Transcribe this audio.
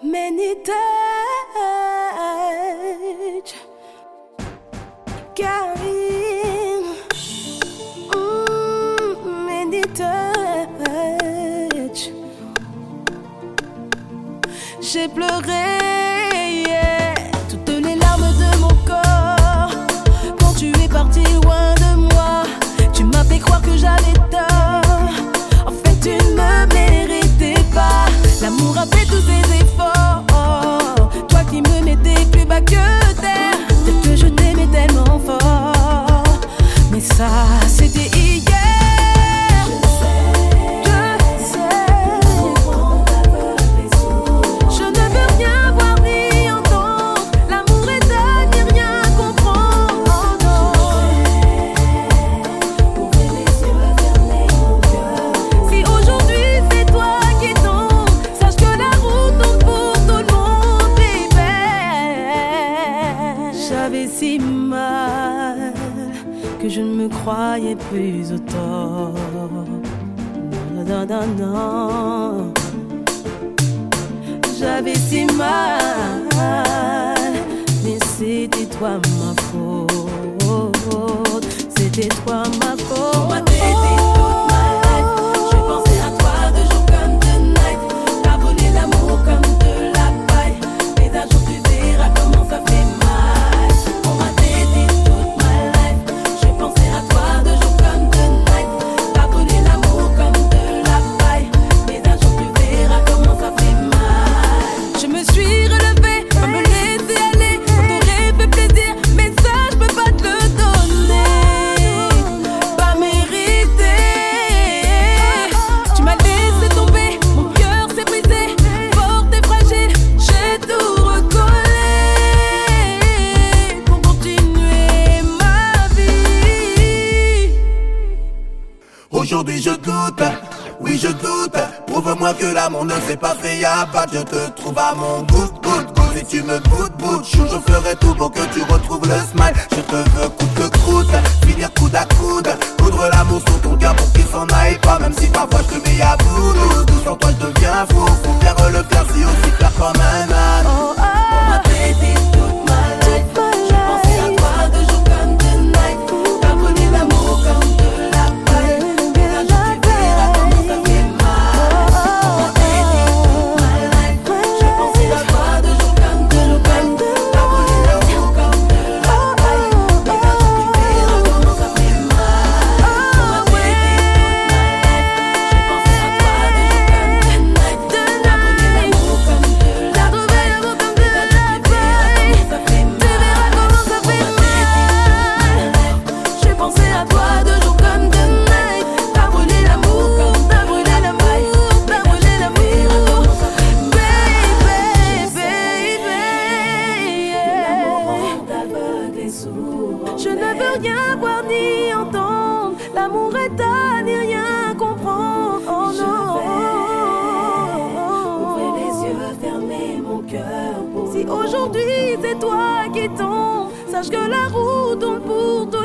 Many touch, carrying, many touch. J'ai pleuré, yeah, toutes les larmes de mon corps. Quand tu es parti loin de moi, tu m'as fait croire que j'avais tort. En fait, tu ne me méritais pas. L'amour a fait tous ses efforts. Toi qui me mettais plus bas que terre. Dire que je t'aimais tellement fort. Mais ça, c'était hier. Si mal que je ne me croyais plus autant. Non, non, non, non. J'avais si mal, mais c'était toi ma faute. C'était toi ma faute. On m'a baby toute ma life. J'ai pensé à toi de jour comme de night. T'as volé l'amour comme de la paille. Mais un jour tu verras comment ça fait mal. Aujourd'hui je doute, oui je doute. Prouve-moi que l'amour ne s'est pas fait y'a pas. Je te trouve à mon goût. Si tu me bout, chou, je ferai tout pour que tu retrouves le smile. Je te veux coûte que coûte, finir coude à coude. Coudre l'amour sur ton cœur pour qu'il s'en aille pas. Même si parfois je te mets à bout. Sans toi je deviens fou. Faut faire le faire si aussi clair comme un âne. On m'a traité toute ma life. J'ai pensé à toi de jour comme de night. T'as volé l'amour comme de la paille. Mais un jour tu verras comment ça fait mal. On m'a traité toute ma life. J'ai pensé à toi de jour comme de night. T'as volé l'amour comme de la paille. Mais un jour tu verras comment ça fait mal. On m'a traité toute ma life. J'ai pensé à toi de jour comme de night. T'as volé l'amour comme de la paille. Mais un jour tu verras comment ça fait mal. J'ai pensé à toi de jour comme de night. T'as brûlé l'amour comme t'as brûlé la paille. T'as brûlé l'amour, baby. Je ne veux rien voir ni entendre. L'amour est à ni rien comprendre. Oh non. Ouvrez les yeux, fermez mon cœur. Si aujourd'hui c'est toi qui tombes, sache que la roue tourne pour toi.